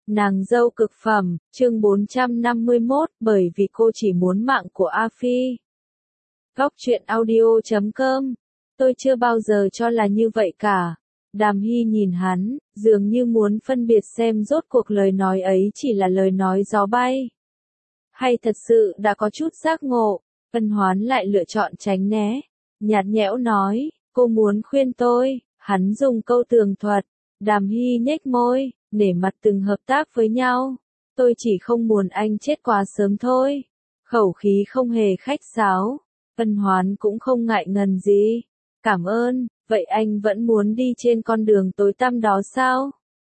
Nàng dâu cực phẩm, chương 451, bởi vì cô chỉ muốn mạng của A Phi. Góc truyện audio.com. Tôi chưa bao giờ cho là như vậy cả. Đàm Hy nhìn hắn, dường như muốn phân biệt xem rốt cuộc lời nói ấy chỉ là lời nói gió bay, hay thật sự đã có chút giác ngộ. Ân Hoán lại lựa chọn tránh né, nhạt nhẽo nói, cô muốn khuyên tôi. Hắn dùng câu tường thuật. Đàm Hy nhếch môi, nể mặt từng hợp tác với nhau. Tôi chỉ không muốn anh chết quá sớm thôi. Khẩu khí không hề khách sáo. Ân Hoán cũng không ngại ngần gì. Cảm ơn, vậy anh vẫn muốn đi trên con đường tối tăm đó sao?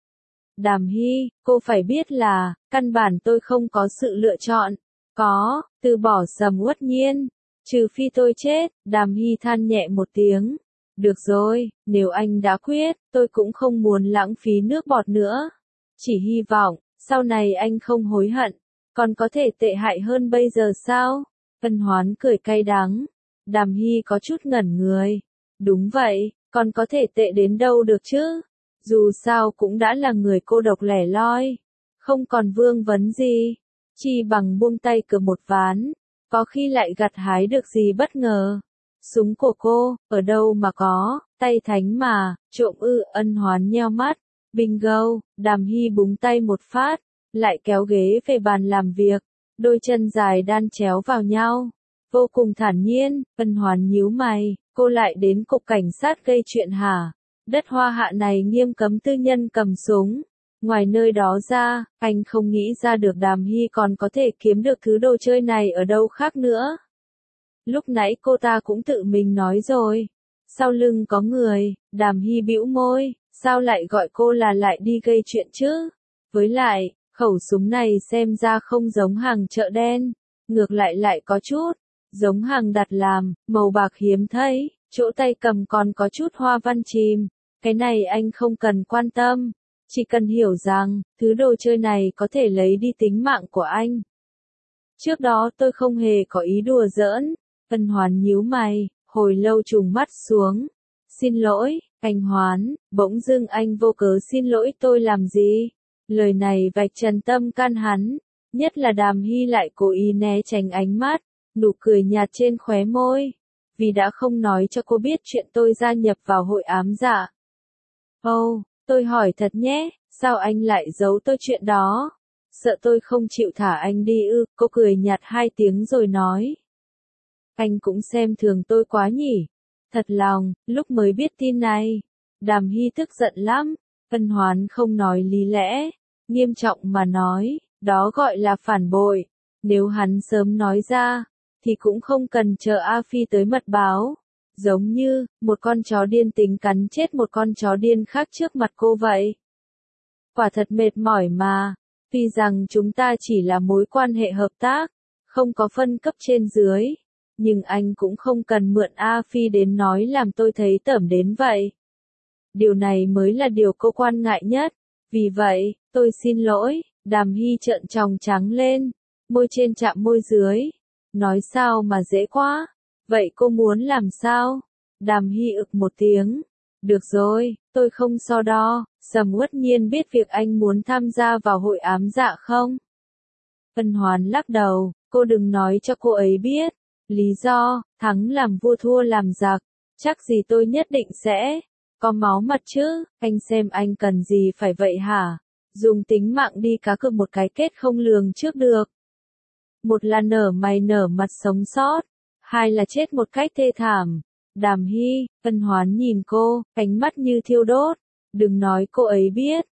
Đàm Hy, cô phải biết là, căn bản tôi không có sự lựa chọn. Có, từ bỏ Sầm Uất Nhiên. Trừ phi tôi chết. Đàm Hy than nhẹ một tiếng. Được rồi, nếu anh đã quyết, tôi cũng không muốn lãng phí nước bọt nữa. Chỉ hy vọng, sau này anh không hối hận. Còn có thể tệ hại hơn bây giờ sao? Ân Hoán cười cay đắng. Đàm Hy có chút ngẩn người. Đúng vậy, còn có thể tệ đến đâu được chứ? Dù sao cũng đã là người cô độc lẻ loi. Không còn vương vấn gì. Chi bằng buông tay cược một ván. Có khi lại gặt hái được gì bất ngờ. Súng của cô, ở đâu mà có, tay thánh mà, trộm ư. Ân Hoán nheo mắt. Bingo, Đàm Hy búng tay một phát, lại kéo ghế về bàn làm việc, đôi chân dài đan chéo vào nhau. Vô cùng thản nhiên. Ân Hoán nhíu mày, cô lại đến cục cảnh sát gây chuyện hả? Đất Hoa Hạ này nghiêm cấm tư nhân cầm súng. Ngoài nơi đó ra, anh không nghĩ ra được Đàm Hy còn có thể kiếm được thứ đồ chơi này ở đâu khác nữa. Lúc nãy cô ta cũng tự mình nói rồi. Sau lưng có người. Đàm Hy bĩu môi, sao lại gọi cô là lại đi gây chuyện chứ? Với lại, khẩu súng này xem ra không giống hàng chợ đen. Ngược lại lại có chút giống hàng đặt làm, màu bạc hiếm thấy, chỗ tay cầm còn có chút hoa văn chìm. Cái này anh không cần quan tâm. Chỉ cần hiểu rằng, thứ đồ chơi này có thể lấy đi tính mạng của anh. Trước đó tôi không hề có ý đùa giỡn. Ân Hoán nhíu mày, hồi lâu trùng mắt xuống. Xin lỗi, anh Hoán. Bỗng dưng anh vô cớ xin lỗi tôi làm gì? Lời này vạch trần tâm can hắn. Nhất là Đàm Hy lại cố ý né tránh ánh mắt, nụ cười nhạt trên khóe môi. Vì đã không nói cho cô biết chuyện tôi gia nhập vào hội ám dạ. Ồ, tôi hỏi thật nhé, sao anh lại giấu tôi chuyện đó? Sợ tôi không chịu thả anh đi ư? Cô cười nhạt 2 tiếng rồi nói. Anh cũng xem thường tôi quá nhỉ. Thật lòng, lúc mới biết tin này, Đàm Hy tức giận lắm. Ân Hoán không nói lý lẽ, nghiêm trọng mà nói, đó gọi là phản bội. Nếu hắn sớm nói ra, thì cũng không cần chờ A Phi tới mật báo. Giống như, một con chó điên tính cắn chết một con chó điên khác trước mặt cô vậy. Quả thật mệt mỏi mà. Tuy rằng chúng ta chỉ là mối quan hệ hợp tác, không có phân cấp trên dưới. Nhưng anh cũng không cần mượn A Phi đến nói làm tôi thấy tởm đến vậy. Điều này mới là điều cô quan ngại nhất. Vì vậy, tôi xin lỗi. Đàm Hy trợn tròng trắng lên, môi trên chạm môi dưới. Nói sao mà dễ quá. Vậy cô muốn làm sao? Đàm Hy ực một tiếng. Được rồi, tôi không so đo. Sầm Uất Nhiên biết việc anh muốn tham gia vào hội ám dạ không? Ân Hoán lắc đầu, cô đừng nói cho cô ấy biết. Lý do, thắng làm vua thua làm giặc. Chắc gì tôi nhất định sẽ có máu mặt chứ. Anh xem anh cần gì phải vậy hả? Dùng tính mạng đi cá cược một cái kết không lường trước được. Một là nở mày nở mặt sống sót, hai là chết một cách thê thảm. Đàm Hy, Ân Hoán nhìn cô, ánh mắt như thiêu đốt. Đừng nói cô ấy biết.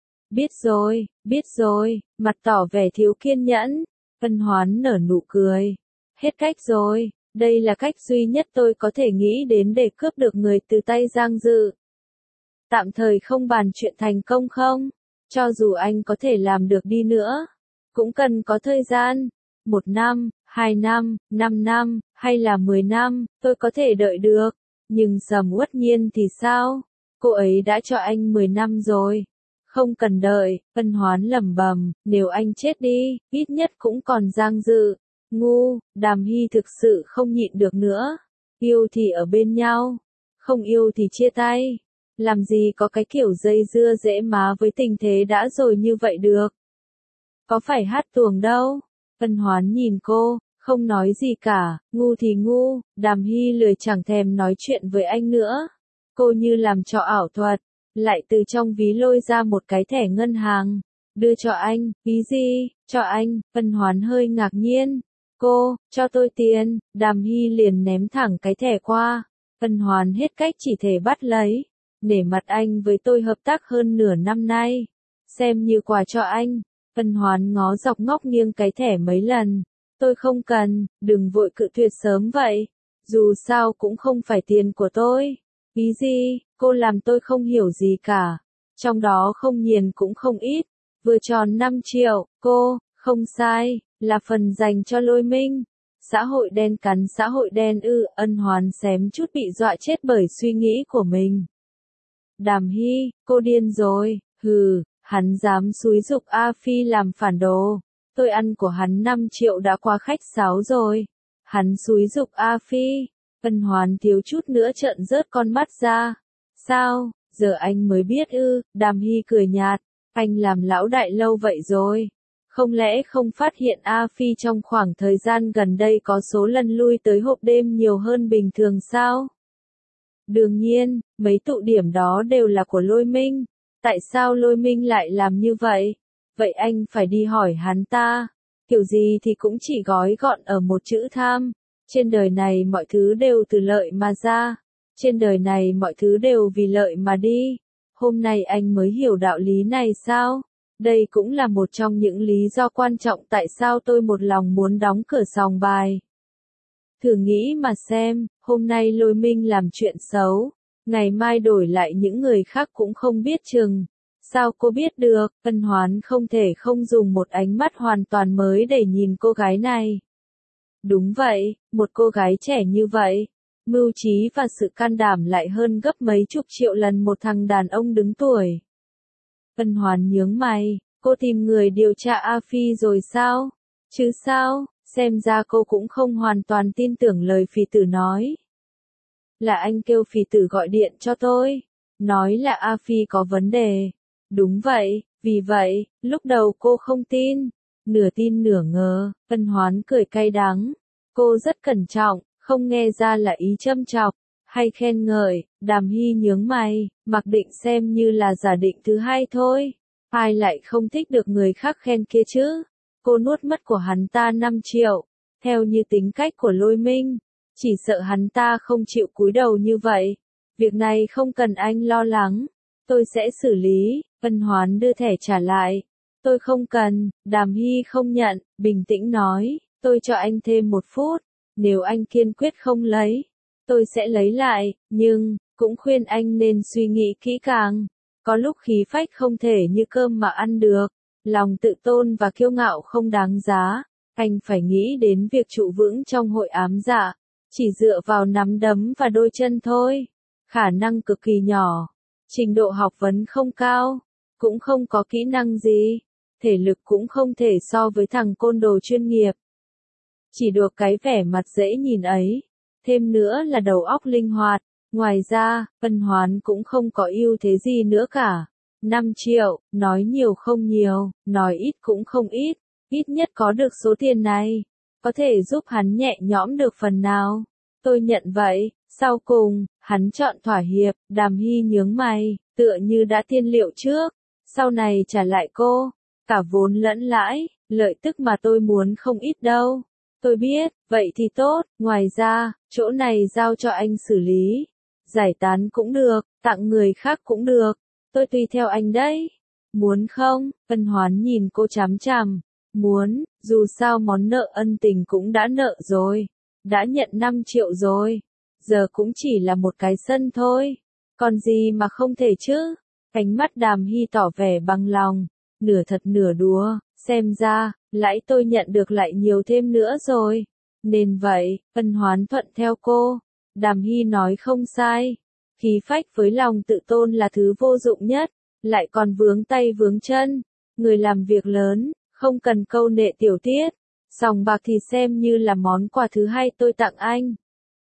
Biết rồi, mặt tỏ vẻ thiếu kiên nhẫn. Ân Hoán nở nụ cười. Hết cách rồi, đây là cách duy nhất tôi có thể nghĩ đến để cướp được người từ tay Giang Dự. Tạm thời không bàn chuyện thành công không? Cho dù anh có thể làm được đi nữa, cũng cần có thời gian. 1 năm, 2 năm, 5 năm, hay là 10 năm, tôi có thể đợi được. Nhưng Sầm Uất Nhiên thì sao? Cô ấy đã cho anh 10 năm rồi. Không cần đợi. Ân Hoán lẩm bẩm, nếu anh chết đi, ít nhất cũng còn Giang Dự. Ngu. Đàm Hy thực sự không nhịn được nữa. Yêu thì ở bên nhau, không yêu thì chia tay. Làm gì có cái kiểu dây dưa dễ má với tình thế đã rồi như vậy được. có phải hát tuồng đâu. Vân Hoán nhìn cô, không nói gì cả, ngu thì ngu, Đàm Hy lười chẳng thèm nói chuyện với anh nữa. Cô như làm trò ảo thuật, lại từ trong ví lôi ra một cái thẻ ngân hàng, đưa cho anh. Ví gì, cho anh? Vân Hoán hơi ngạc nhiên. Cô, cho tôi tiền. Đàm Hy liền ném thẳng cái thẻ qua. Vân Hoán hết cách chỉ thể bắt lấy. Nể mặt anh với tôi hợp tác hơn nửa năm nay, xem như quà cho anh. Vân Hoán ngó dọc ngóc nghiêng cái thẻ mấy lần. Tôi không cần, đừng vội cự tuyệt sớm vậy. Dù sao cũng không phải tiền của tôi. Ý gì, cô làm tôi không hiểu gì cả. Trong đó không nhiều cũng không ít. Vừa tròn 5 triệu, cô, không sai, là phần dành cho Lôi Minh. Xã hội đen cắn xã hội đen ư? Ân Hoán xém chút bị dọa chết bởi suy nghĩ của mình. Đàm Hy, cô điên rồi, hừ, hắn dám xúi giục A Phi làm phản đồ. Tôi ăn của hắn 5 triệu đã quá khách sáo rồi. Hắn xúi giục A Phi. Vân Hoán thiếu chút nữa trợn rớt con mắt ra. Sao, giờ anh mới biết ư? Đàm Hy cười nhạt. Anh làm lão đại lâu vậy rồi. Không lẽ không phát hiện A Phi trong khoảng thời gian gần đây có số lần lui tới hộp đêm nhiều hơn bình thường sao? Đương nhiên, mấy tụ điểm đó đều là của Lôi Minh. Tại sao Lôi Minh lại làm như vậy? Vậy anh phải đi hỏi hắn ta. Kiểu gì thì cũng chỉ gói gọn ở một chữ tham. Trên đời này mọi thứ đều từ lợi mà ra. Trên đời này mọi thứ đều vì lợi mà đi. Hôm nay anh mới hiểu đạo lý này sao? Đây cũng là một trong những lý do quan trọng tại sao tôi một lòng muốn đóng cửa sòng bài. Thử nghĩ mà xem, hôm nay Lôi Minh làm chuyện xấu, ngày mai đổi lại những người khác cũng không biết chừng. Sao cô biết được? Vân Hoán không thể không dùng một ánh mắt hoàn toàn mới để nhìn cô gái này. Đúng vậy, một cô gái trẻ như vậy, mưu trí và sự can đảm lại hơn gấp mấy chục triệu lần một thằng đàn ông đứng tuổi. Vân Hoán nhướng mày, cô tìm người điều tra A Phi rồi sao? Chứ sao, xem ra cô cũng không hoàn toàn tin tưởng lời Phỉ Tử nói. Là anh kêu Phỉ Tử gọi điện cho tôi, nói là A Phi có vấn đề. Đúng vậy, vì vậy, lúc đầu cô không tin nửa ngờ. Vân Hoán cười cay đắng. Cô rất cẩn trọng, không nghe ra là ý châm chọc, hay khen ngợi. Đàm Hy nhướng mày, mặc định xem như là giả định thứ hai thôi. Ai lại không thích được người khác khen kia chứ? Cô nuốt mất của hắn ta 5 triệu. Theo như tính cách của Lôi Minh, chỉ sợ hắn ta không chịu cúi đầu như vậy. Việc này không cần anh lo lắng. Tôi sẽ xử lý. Vân Hoán đưa thẻ trả lại. Tôi không cần. Đàm Hy không nhận, bình tĩnh nói. Tôi cho anh thêm 1 phút. Nếu anh kiên quyết không lấy, tôi sẽ lấy lại. Nhưng, cũng khuyên anh nên suy nghĩ kỹ càng. Có lúc khí phách không thể như cơm mà ăn được. Lòng tự tôn và kiêu ngạo không đáng giá. Anh phải nghĩ đến việc trụ vững trong hội ám dạ. Chỉ dựa vào nắm đấm và đôi chân thôi. Khả năng cực kỳ nhỏ. Trình độ học vấn không cao. Cũng không có kỹ năng gì. Thể lực cũng không thể so với thằng côn đồ chuyên nghiệp. Chỉ được cái vẻ mặt dễ nhìn ấy. Thêm nữa là đầu óc linh hoạt. Ngoài ra, Vân Hoán cũng không có ưu thế gì nữa cả. 5 triệu, nói nhiều không nhiều, nói ít cũng không ít. Ít nhất có được số tiền này. Có thể giúp hắn nhẹ nhõm được phần nào. Tôi nhận vậy. Sau cùng, hắn chọn thỏa hiệp. Đàm Hy nhướng mày, tựa như đã tiên liệu trước. Sau này trả lại cô. Cả vốn lẫn lãi, lợi tức mà tôi muốn không ít đâu. Tôi biết, vậy thì tốt. Ngoài ra, chỗ này giao cho anh xử lý. Giải tán cũng được, tặng người khác cũng được. Tôi tùy theo anh đấy. Muốn không? Vân Hoán nhìn cô chằm chằm. Muốn, dù sao món nợ ân tình cũng đã nợ rồi. Đã nhận 5 triệu rồi. Giờ cũng chỉ là một cái sân thôi. Còn gì mà không thể chứ? Ánh mắt Đàm Hy tỏ vẻ bằng lòng. Nửa thật nửa đùa. Xem ra, lãi tôi nhận được lại nhiều thêm nữa rồi. Nên vậy, Vân Hoán thuận theo cô. Đàm Hy nói không sai. Khí phách với lòng tự tôn là thứ vô dụng nhất. Lại còn vướng tay vướng chân. Người làm việc lớn, không cần câu nệ tiểu tiết. Sòng bạc thì xem như là món quà thứ hai tôi tặng anh.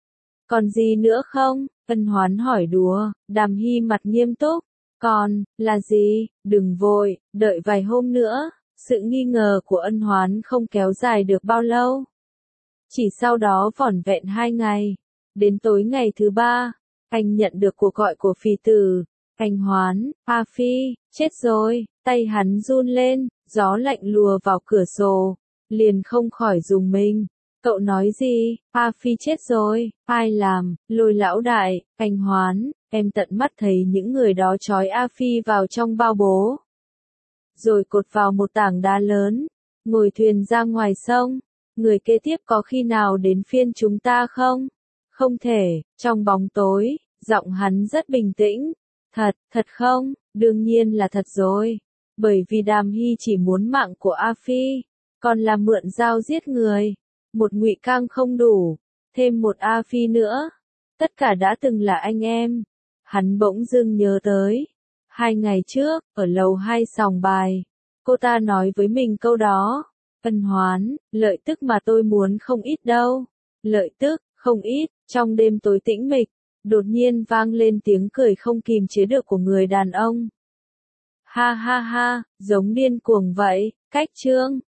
Còn gì nữa không? Vân Hoán hỏi đùa. Đàm Hy mặt nghiêm túc. Còn, là gì? Đừng vội, đợi vài hôm nữa. Sự nghi ngờ của Ân Hoán không kéo dài được bao lâu. Chỉ sau đó vỏn vẹn 2 ngày. Đến tối ngày thứ 3, anh nhận được cuộc gọi của Phì Tử. Anh Hoán, A Phi, chết rồi, tay hắn run lên, gió lạnh lùa vào cửa sổ, liền không khỏi rùng mình. Cậu nói gì? A Phi chết rồi, ai làm? Lôi lão đại, anh Hoán, em tận mắt thấy những người đó trói A Phi vào trong bao bố. Rồi cột vào một tảng đá lớn, ngồi thuyền ra ngoài sông. Người kế tiếp có khi nào đến phiên chúng ta không? Không thể, trong bóng tối, giọng hắn rất bình tĩnh. Thật không? Đương nhiên là thật rồi. Bởi vì Đàm Hy chỉ muốn mạng của A Phi, còn là mượn dao giết người. Một Ngụy Cang không đủ, thêm một A Phi nữa. Tất cả đã từng là anh em. Hắn bỗng dưng nhớ tới. 2 ngày trước, ở lầu 2 sòng bài, cô ta nói với mình câu đó. Ân Hoán, lợi tức mà tôi muốn không ít đâu. Lợi tức, không ít. Trong đêm tối tĩnh mịch, đột nhiên vang lên tiếng cười không kìm chế được của người đàn ông. Ha ha ha, giống điên cuồng vậy. Cách chương